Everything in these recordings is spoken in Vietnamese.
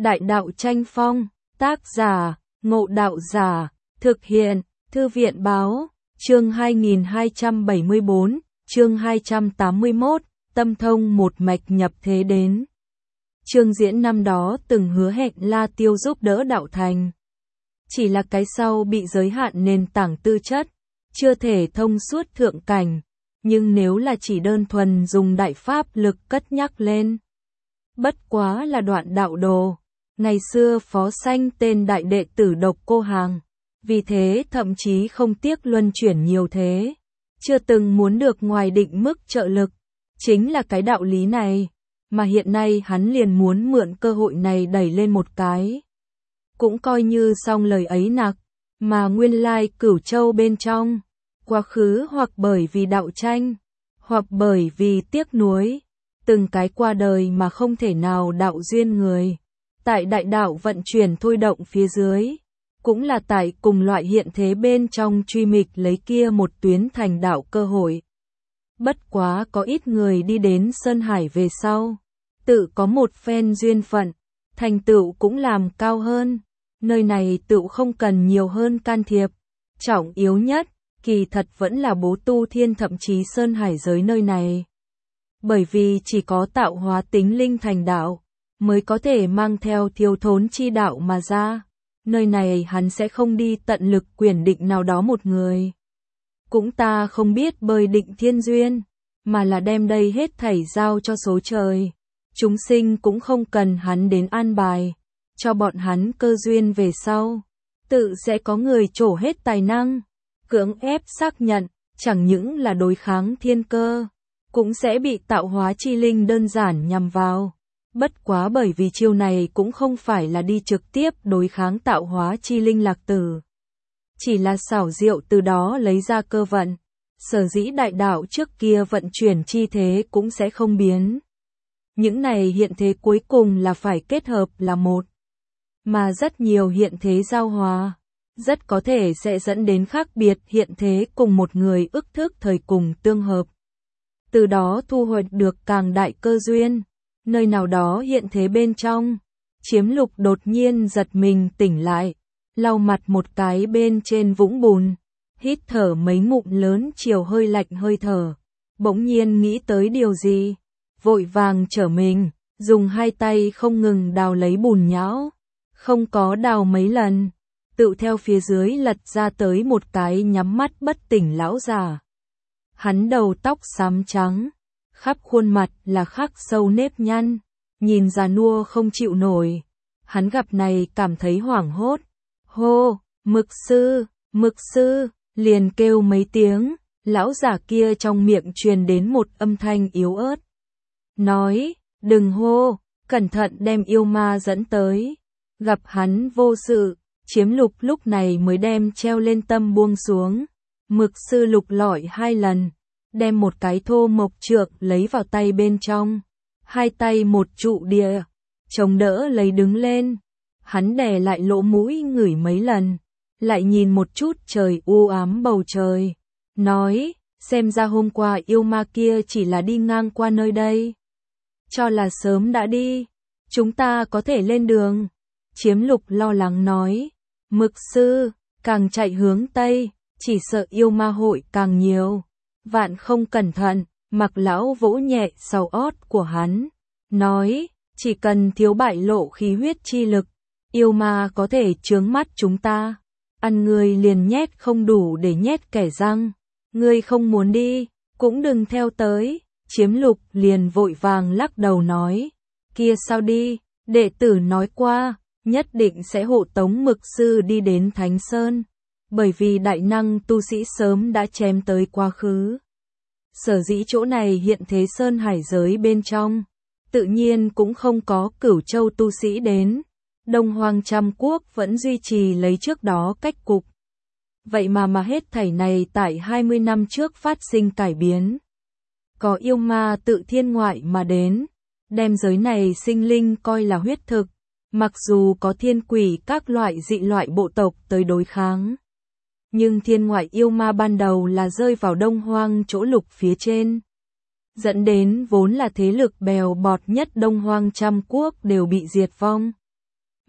Đại đạo tranh phong, tác giả, Ngộ Đạo Giả, thực hiện, Thư viện báo, chương 2274, chương 281, tâm thông một mạch nhập thế đến. Trương Diễn năm đó từng hứa hẹn La Tiêu giúp đỡ đạo thành. Chỉ là cái sau bị giới hạn nền tảng tư chất, chưa thể thông suốt thượng cảnh, nhưng nếu là chỉ đơn thuần dùng đại pháp lực cất nhắc lên. Bất quá là đoạn đạo đồ, ngày xưa phó sanh tên đại đệ tử Độc Cô Hàng, vì thế thậm chí không tiếc luân chuyển nhiều thế, chưa từng muốn được ngoài định mức trợ lực, chính là cái đạo lý này, mà hiện nay hắn liền muốn mượn cơ hội này đẩy lên một cái. Cũng coi như xong lời ấy nặc, mà nguyên lai Cửu Châu bên trong, quá khứ hoặc bởi vì đạo tranh, hoặc bởi vì tiếc nuối, từng cái qua đời mà không thể nào đạo duyên người. Tại đại đạo vận chuyển thôi động phía dưới, cũng là tại cùng loại hiện thế bên trong truy mịch lấy kia một tuyến thành đạo cơ hội. Bất quá có ít người đi đến Sơn Hải về sau, tự có một phen duyên phận, thành tựu cũng làm cao hơn, nơi này tựu không cần nhiều hơn can thiệp, trọng yếu nhất, kỳ thật vẫn là bố tu thiên thậm chí Sơn Hải giới nơi này. Bởi vì chỉ có tạo hóa tính linh thành đạo, mới có thể mang theo thiếu thốn chi đạo mà ra. Nơi này hắn sẽ không đi tận lực quyền định nào đó một người. Cũng ta không biết bơi định thiên duyên, mà là đem đây hết thảy giao cho số trời. Chúng sinh cũng không cần hắn đến an bài, cho bọn hắn cơ duyên về sau. Tự sẽ có người trổ hết tài năng, cưỡng ép xác nhận, chẳng những là đối kháng thiên cơ, cũng sẽ bị tạo hóa chi linh đơn giản nhằm vào. Bất quá bởi vì chiêu này cũng không phải là đi trực tiếp đối kháng tạo hóa chi linh lạc tử. Chỉ là xảo diệu từ đó lấy ra cơ vận, sở dĩ đại đạo trước kia vận chuyển chi thế cũng sẽ không biến. Những này hiện thế cuối cùng là phải kết hợp là một. Mà rất nhiều hiện thế giao hòa, rất có thể sẽ dẫn đến khác biệt hiện thế cùng một người ức thức thời cùng tương hợp. Từ đó thu hoạch được càng đại cơ duyên. Nơi nào đó hiện thế bên trong, Chiếm Lục đột nhiên giật mình tỉnh lại, lau mặt một cái bên trên vũng bùn, hít thở mấy ngụm lớn chiều hơi lạnh hơi thở, bỗng nhiên nghĩ tới điều gì, vội vàng trở mình, dùng hai tay không ngừng đào lấy bùn nhão, không có đào mấy lần, tự theo phía dưới lật ra tới một cái nhắm mắt bất tỉnh lão già. Hắn đầu tóc xám trắng, khắp khuôn mặt là khắc sâu nếp nhăn, nhìn già nua không chịu nổi. Hắn gặp này cảm thấy hoảng hốt. Hô, mực sư, liền kêu mấy tiếng, lão già kia trong miệng truyền đến một âm thanh yếu ớt. Nói, đừng hô, cẩn thận đem yêu ma dẫn tới. Gặp hắn vô sự, Chiếm Lục lúc này mới đem treo lên tâm buông xuống. Mực sư lục lọi hai lần, đem một cái thô mộc trượng lấy vào tay bên trong, hai tay một trụ địa, chống đỡ lấy đứng lên. Hắn đè lại lỗ mũi ngửi mấy lần, lại nhìn một chút trời u ám bầu trời, nói, xem ra hôm qua yêu ma kia chỉ là đi ngang qua nơi đây. Cho là sớm đã đi, chúng ta có thể lên đường. Chiếm Lục lo lắng nói, mực sư, càng chạy hướng Tây, chỉ sợ yêu ma hội càng nhiều. Vạn không cẩn thận, Mặc lão vỗ nhẹ sau ót của hắn, nói, chỉ cần thiếu bại lộ khí huyết chi lực, yêu ma có thể chướng mắt chúng ta. Ăn người liền nhét không đủ để nhét kẻ răng. Ngươi không muốn đi, cũng đừng theo tới. Chiếm Lục liền vội vàng lắc đầu nói, kia sao đi, đệ tử nói qua, nhất định sẽ hộ tống mực sư đi đến Thánh Sơn. Bởi vì đại năng tu sĩ sớm đã chém tới quá khứ. Sở dĩ chỗ này hiện thế Sơn Hải giới bên trong, tự nhiên cũng không có Cửu Châu tu sĩ đến. Đông Hoang Trăm Quốc vẫn duy trì lấy trước đó cách cục. Vậy mà hết thảy này tại 20 năm trước phát sinh cải biến. Có yêu ma tự thiên ngoại mà đến, đem giới này sinh linh coi là huyết thực, mặc dù có thiên quỷ các loại dị loại bộ tộc tới đối kháng. Nhưng thiên ngoại yêu ma ban đầu là rơi vào Đông Hoang chỗ lục phía trên, dẫn đến vốn là thế lực bèo bọt nhất Đông Hoang Trăm Quốc đều bị diệt vong.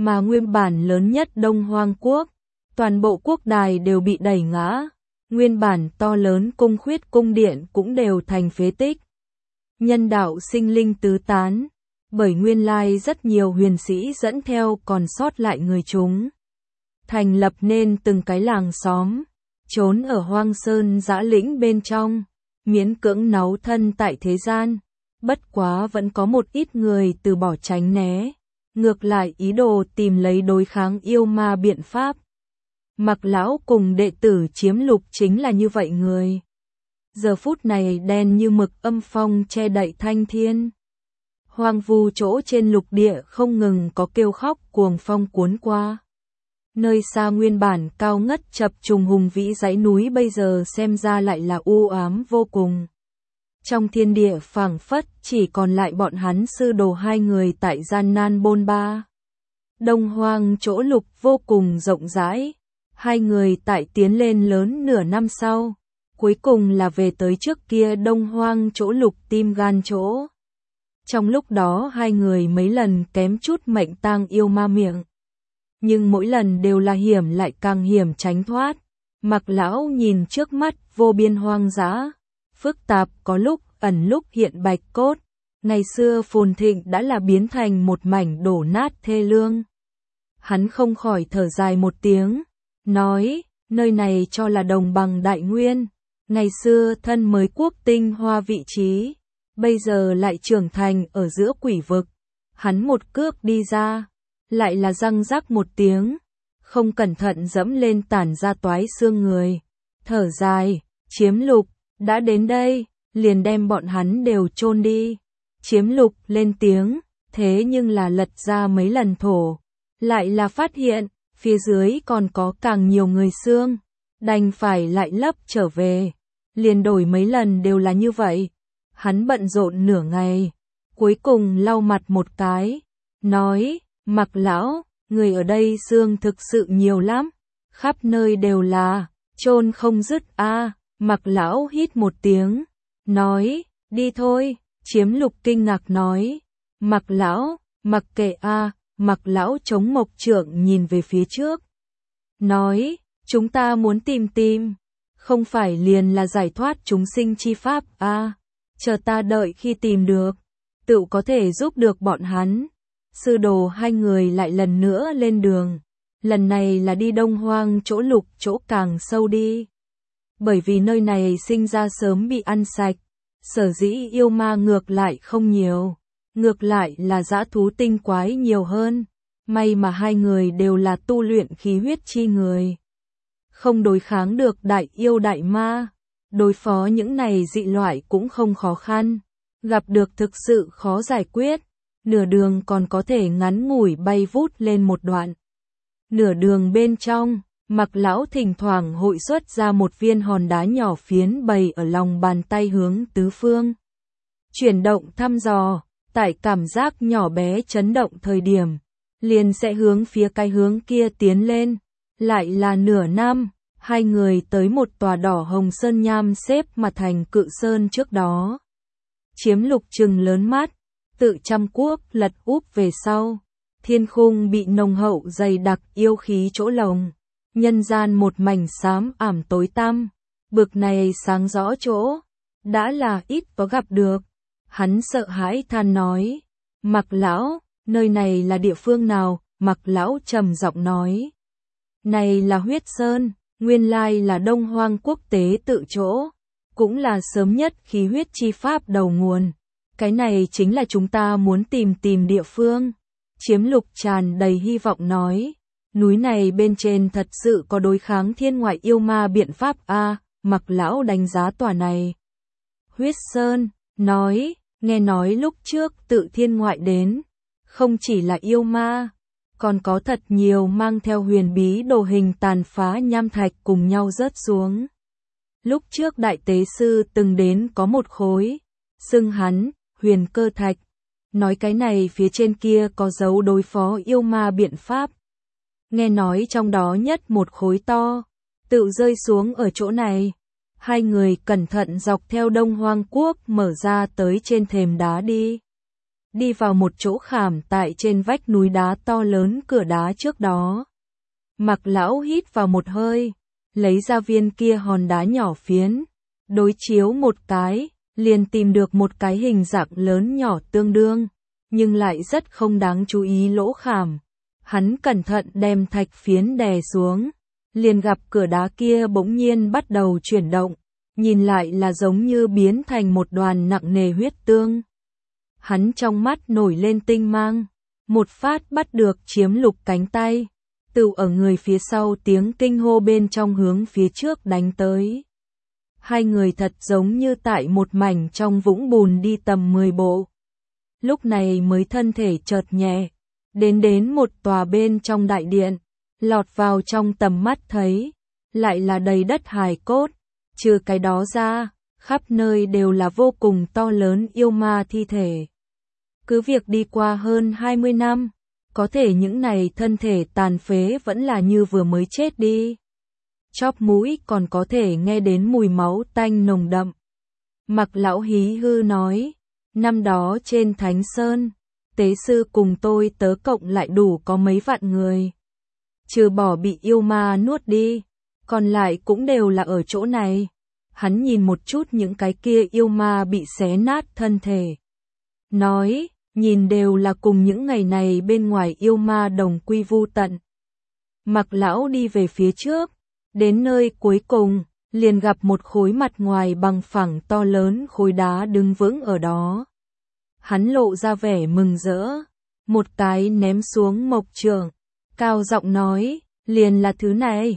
mà nguyên bản lớn nhất Đông Hoang Quốc, toàn bộ quốc đài đều bị đẩy ngã, nguyên bản to lớn cung khuyết cung điện cũng đều thành phế tích. Nhân đạo sinh linh tứ tán, bởi nguyên lai rất nhiều huyền sĩ dẫn theo còn sót lại người chúng. Thành lập nên từng cái làng xóm, trốn ở hoang sơn dã lĩnh bên trong, miễn cưỡng náu thân tại thế gian, bất quá vẫn có một ít người từ bỏ tránh né, ngược lại ý đồ tìm lấy đối kháng yêu ma biện pháp. Mặc lão cùng đệ tử Chiếm Lục chính là như vậy người. Giờ phút này đen như mực âm phong che đậy thanh thiên. Hoang vu chỗ trên lục địa không ngừng có kêu khóc cuồng phong cuốn qua. Nơi xa nguyên bản cao ngất chập trùng hùng vĩ dãy núi bây giờ xem ra lại là u ám vô cùng. Trong thiên địa phảng phất chỉ còn lại bọn hắn sư đồ hai người tại gian nan bôn ba. Đông Hoang chỗ lục vô cùng rộng rãi, hai người tại tiến lên lớn nửa năm sau, cuối cùng là về tới trước kia Đông Hoang chỗ lục tim gan chỗ. Trong lúc đó hai người mấy lần kém chút mệnh tang yêu ma miệng. Nhưng mỗi lần đều là hiểm lại càng hiểm tránh thoát. Mặc lão nhìn trước mắt vô biên hoang dã, phức tạp có lúc ẩn lúc hiện bạch cốt. Ngày xưa phồn thịnh đã là biến thành một mảnh đổ nát thê lương. Hắn không khỏi thở dài một tiếng, nói, nơi này cho là đồng bằng đại nguyên. Ngày xưa thân mới quốc tinh hoa vị trí, bây giờ lại trưởng thành ở giữa quỷ vực. Hắn một cước đi ra, lại là răng rắc một tiếng, không cẩn thận dẫm lên tản ra toái xương người. Thở dài, Chiếm Lục, đã đến đây, liền đem bọn hắn đều chôn đi. Chiếm Lục lên tiếng, thế nhưng là lật ra mấy lần thổ, lại là phát hiện, phía dưới còn có càng nhiều người xương, đành phải lại lấp trở về. Liền đổi mấy lần đều là như vậy. Hắn bận rộn nửa ngày, cuối cùng lau mặt một cái, nói, Mặc lão, người ở đây xương thực sự nhiều lắm, khắp nơi đều là, chôn không dứt a. Mặc lão hít một tiếng, nói, đi thôi. Chiếm Lục kinh ngạc nói, Mặc lão, mặc kệ a. Mặc lão chống mộc trượng nhìn về phía trước, nói, chúng ta muốn tìm, không phải liền là giải thoát chúng sinh chi pháp a. Chờ ta đợi khi tìm được, tự có thể giúp được bọn hắn. Sư đồ hai người lại lần nữa lên đường, lần này là đi Đông Hoang chỗ lục chỗ càng sâu đi. Bởi vì nơi này sinh ra sớm bị ăn sạch, sở dĩ yêu ma ngược lại không nhiều, ngược lại là dã thú tinh quái nhiều hơn. May mà hai người đều là tu luyện khí huyết chi người, không đối kháng được đại yêu đại ma, đối phó những này dị loại cũng không khó khăn, gặp được thực sự khó giải quyết. Nửa đường còn có thể ngắn ngủi bay vút lên một đoạn. Nửa đường bên trong, Mặc lão thỉnh thoảng hội xuất ra một viên hòn đá nhỏ phiến bày ở lòng bàn tay hướng tứ phương. Chuyển động thăm dò, tại cảm giác nhỏ bé chấn động thời điểm, liền sẽ hướng phía cái hướng kia tiến lên. Lại là nửa năm, hai người tới một tòa đỏ hồng sơn nham xếp mà thành cự sơn trước đó. Chiếm Lục trừng lớn mắt, tự trăm quốc lật úp về sau, thiên khung bị nồng hậu dày đặc yêu khí chỗ lồng, nhân gian một mảnh xám ảm tối tăm, bực này sáng rõ chỗ, đã là ít có gặp được. Hắn sợ hãi than nói, Mặc lão, nơi này là địa phương nào? Mặc lão trầm giọng nói, này là Huyết Sơn, nguyên lai là Đông Hoang quốc tế tự chỗ, cũng là sớm nhất khí huyết chi pháp đầu nguồn. Cái này chính là chúng ta muốn tìm địa phương. Chiếm Lục tràn đầy hy vọng nói, núi này bên trên thật sự có đối kháng thiên ngoại yêu ma biện pháp a. Mặc lão đánh giá tòa này. Huyết Sơn, nói, nghe nói lúc trước tự thiên ngoại đến, không chỉ là yêu ma, còn có thật nhiều mang theo huyền bí đồ hình tàn phá nham thạch cùng nhau rớt xuống. Lúc trước đại tế sư từng đến có một khối, xưng hắn, huyền cơ thạch, nói cái này phía trên kia có dấu đối phó yêu ma biện pháp. Nghe nói trong đó nhất một khối to, tự rơi xuống ở chỗ này. Hai người cẩn thận dọc theo Đông Hoang quốc mở ra tới trên thềm đá đi. đi vào một chỗ khảm tại trên vách núi đá to lớn cửa đá trước đó. Mặc lão hít vào một hơi, lấy ra viên kia hòn đá nhỏ phiến, đối chiếu một cái, liền tìm được một cái hình dạng lớn nhỏ tương đương, nhưng lại rất không đáng chú ý lỗ khảm. Hắn cẩn thận đem thạch phiến đè xuống, liền gặp cửa đá kia bỗng nhiên bắt đầu chuyển động, nhìn lại là giống như biến thành một đoàn nặng nề huyết tương. Hắn trong mắt nổi lên tinh mang, một phát bắt được Chiếm Lục cánh tay, tự ở người phía sau tiếng kinh hô bên trong hướng phía trước đánh tới. Hai người thật giống như tại một mảnh trong vũng bùn đi tầm 10 bộ. Lúc này mới thân thể chợt nhẹ, đến một tòa bên trong đại điện, lọt vào trong tầm mắt thấy, lại là đầy đất hài cốt, trừ cái đó ra, khắp nơi đều là vô cùng to lớn yêu ma thi thể. Cứ việc đi qua hơn 20 năm, có thể những này thân thể tàn phế vẫn là như vừa mới chết đi. Chóp mũi còn có thể nghe đến mùi máu tanh nồng đậm. Mặc lão hí hư nói, năm đó trên Thánh Sơn, tế sư cùng tôi tớ cộng lại đủ có mấy vạn người. Trừ bỏ bị yêu ma nuốt đi, còn lại cũng đều là ở chỗ này. Hắn nhìn một chút những cái kia yêu ma bị xé nát thân thể. Nói, nhìn đều là cùng những ngày này bên ngoài yêu ma đồng quy vu tận. Mặc lão đi về phía trước, đến nơi cuối cùng, liền gặp một khối mặt ngoài bằng phẳng to lớn khối đá đứng vững ở đó. Hắn lộ ra vẻ mừng rỡ, một cái ném xuống mộc trường, cao giọng nói, liền là thứ này,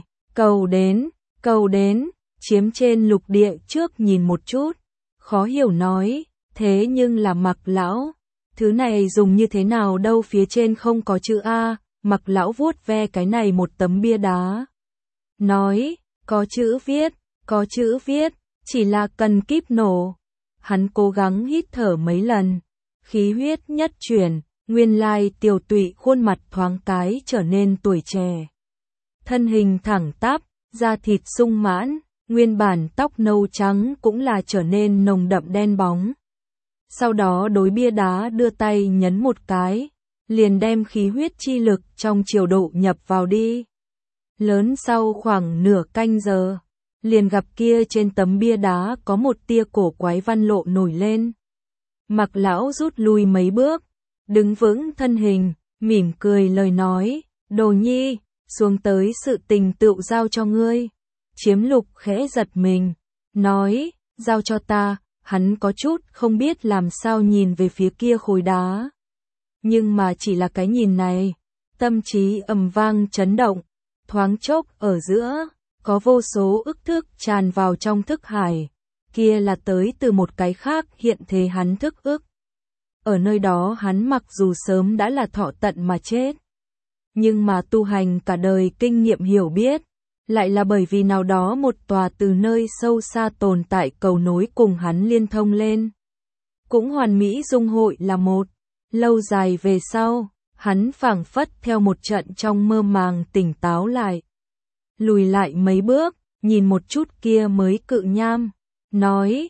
cầu đến, Chiếm trên lục địa trước nhìn một chút, khó hiểu nói, thế nhưng là Mặc lão, thứ này dùng như thế nào đâu, phía trên không có chữ A. Mặc lão vuốt ve cái này một tấm bia đá, nói, có chữ viết, chỉ là cần kíp nổ. Hắn cố gắng hít thở mấy lần, khí huyết nhất chuyển, nguyên lai Tiểu Tụy khuôn mặt thoáng cái trở nên tuổi trẻ. Thân hình thẳng tắp, da thịt sung mãn, nguyên bản tóc nâu trắng cũng là trở nên nồng đậm đen bóng. Sau đó đối bia đá đưa tay nhấn một cái, liền đem khí huyết chi lực trong triều độ nhập vào đi. Lớn sau khoảng nửa canh giờ, liền gặp kia trên tấm bia đá có một tia cổ quái văn lộ nổi lên. Mặc lão rút lui mấy bước, đứng vững thân hình, mỉm cười lời nói, Đồ Nhi, xuống tới sự tình tựu giao cho ngươi. Chiếm Lục khẽ giật mình, nói, giao cho ta. Hắn có chút không biết làm sao nhìn về phía kia khối đá. Nhưng mà chỉ là cái nhìn này, tâm trí ầm vang chấn động, thoáng chốc ở giữa, có vô số ức thức tràn vào trong thức hải, kia là tới từ một cái khác hiện thế hắn thức ức. Ở nơi đó hắn mặc dù sớm đã là thọ tận mà chết, nhưng mà tu hành cả đời kinh nghiệm hiểu biết, lại là bởi vì nào đó một tòa từ nơi sâu xa tồn tại cầu nối cùng hắn liên thông lên. Cũng hoàn mỹ dung hội là một, lâu dài về sau, hắn phảng phất theo một trận trong mơ màng tỉnh táo lại. Lùi lại mấy bước, nhìn một chút kia mới cự nham, nói,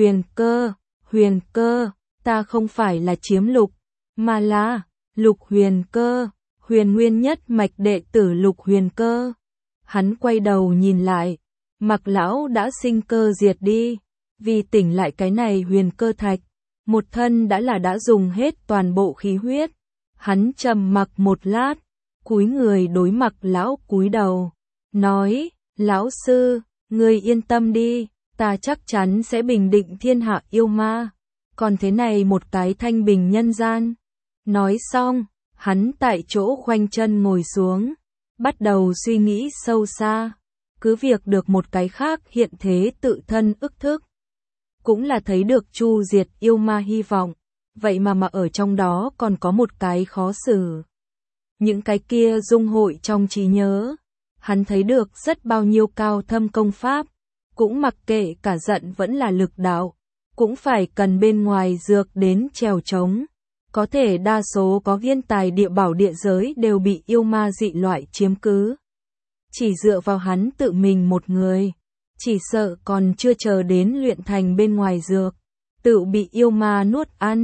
huyền cơ, ta không phải là Chiếm Lục, mà là Lục Huyền Cơ, huyền nguyên nhất mạch đệ tử Lục Huyền Cơ. Hắn quay đầu nhìn lại, Mặc lão đã sinh cơ diệt đi, vì tỉnh lại cái này huyền cơ thạch, một thân đã dùng hết toàn bộ khí huyết. Hắn trầm mặc một lát, cúi người đối Mặc lão cúi đầu, nói, lão sư, ngươi yên tâm đi, ta chắc chắn sẽ bình định thiên hạ yêu ma, còn thế này một cái thanh bình nhân gian. Nói xong, hắn tại chỗ khoanh chân ngồi xuống, bắt đầu suy nghĩ sâu xa, cứ việc được một cái khác hiện thế tự thân ức thức, cũng là thấy được chu diệt yêu ma hy vọng, vậy mà ở trong đó còn có một cái khó xử. Những cái kia dung hội trong trí nhớ, hắn thấy được rất bao nhiêu cao thâm công pháp, cũng mặc kệ cả giận vẫn là lực đạo, cũng phải cần bên ngoài dược đến trèo trống. Có thể đa số có viên tài địa bảo địa giới đều bị yêu ma dị loại chiếm cứ. Chỉ dựa vào hắn tự mình một người, chỉ sợ còn chưa chờ đến luyện thành bên ngoài dược, tự bị yêu ma nuốt ăn.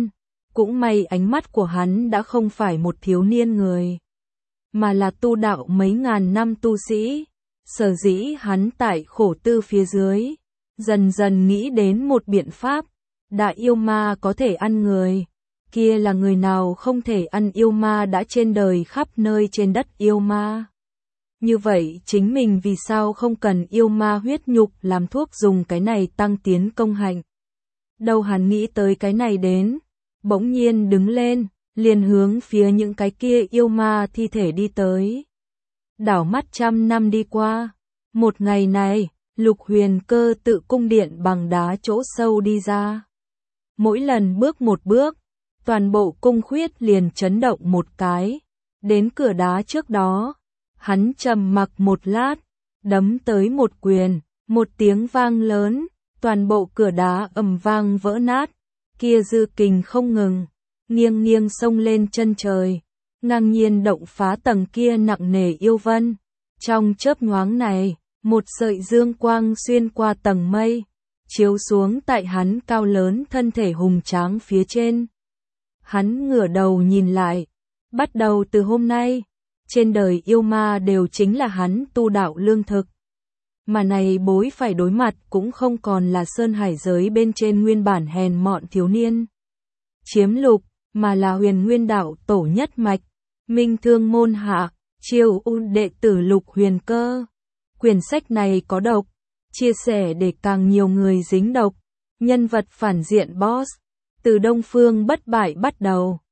Cũng may ánh mắt của hắn đã không phải một thiếu niên người, mà là tu đạo mấy ngàn năm tu sĩ. Sở dĩ hắn tại khổ tư phía dưới, dần dần nghĩ đến một biện pháp. Đại yêu ma có thể ăn người, kia là người nào không thể ăn yêu ma đã trên đời khắp nơi trên đất yêu ma. Như vậy chính mình vì sao không cần yêu ma huyết nhục làm thuốc dùng cái này tăng tiến công hạnh. Đâu hắn nghĩ tới cái này đến, bỗng nhiên đứng lên, liền hướng phía những cái kia yêu ma thi thể đi tới. Đảo mắt 100 năm đi qua, một ngày này, Lục Huyền Cơ tự cung điện bằng đá chỗ sâu đi ra. Mỗi lần bước một bước, toàn bộ cung khuyết liền chấn động một cái. Đến cửa đá trước đó, hắn trầm mặc một lát, đấm tới một quyền, một tiếng vang lớn, toàn bộ cửa đá ầm vang vỡ nát. Kia dư kình không ngừng, nghiêng nghiêng xông lên chân trời, ngang nhiên động phá tầng kia nặng nề yêu vân. Trong chớp nhoáng này, một sợi dương quang xuyên qua tầng mây, chiếu xuống tại hắn cao lớn thân thể hùng tráng phía trên. Hắn ngửa đầu nhìn lại, bắt đầu từ hôm nay, trên đời yêu ma đều chính là hắn tu đạo lương thực. Mà này bối phải đối mặt cũng không còn là sơn hải giới bên trên nguyên bản hèn mọn thiếu niên chiếm lục, mà là Huyền Nguyên đạo tổ nhất mạch, Minh Thương môn hạ, Chiêu Un đệ tử Lục Huyền Cơ. Quyển sách này có độc, chia sẻ để càng nhiều người dính độc. Nhân vật phản diện boss, từ Đông Phương bất bại bắt đầu.